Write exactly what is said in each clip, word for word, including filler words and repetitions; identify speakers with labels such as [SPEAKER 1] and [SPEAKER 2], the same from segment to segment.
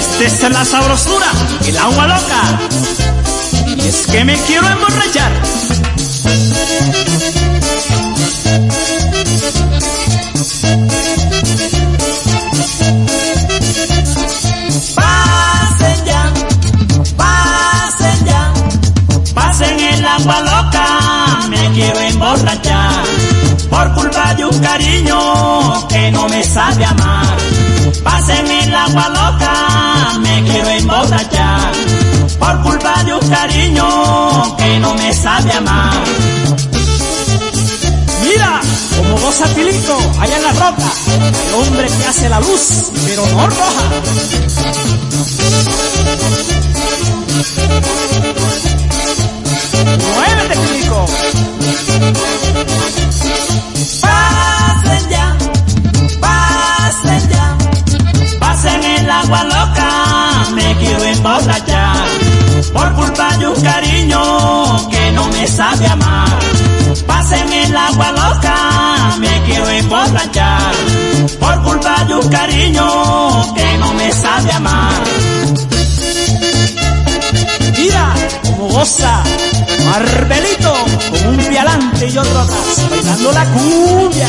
[SPEAKER 1] Esta es la sabrosura, el agua loca. Y es que me quiero emborrachar. Pasen ya, pasen ya, pasen el agua loca, me quiero emborrachar. Por culpa de un cariño que no me sabe amar. Pasen el agua loca, me quiero emborrachar. Por culpa de un cariño que no me sabe amar. Mira como goza Pilito allá en la roca, el hombre que hace la luz, pero no roja. ¡Muévete, Pilito! Pasen ya, pasen ya, pasen el agua loca, me quiero emborrachar. Por culpa de un cariño que no me sabe amar. Pasen el agua loca, me quiero emborrachar. Por culpa de un cariño que no me sabe amar. Mira como goza Marbelito con un pie adelante y otro atrás, bailando la cumbia.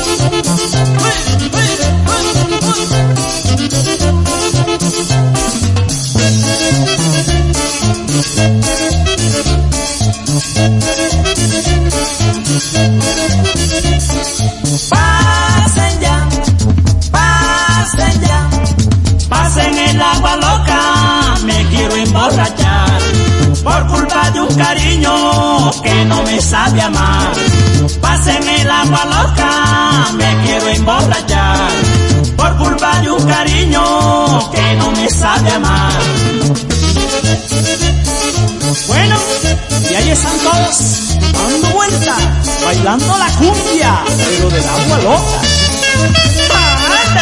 [SPEAKER 1] Pasen ya, pasen ya, pasen el agua loca, me quiero emborrachar. Por culpa de un cariño que no me sabe amar. Pasen el agua loca, me quiero emborrachar. Por culpa de un cariño que no me sabe amar. Bueno, y ahí están todos dando vuelta, bailando la cumbia, pero del agua loca.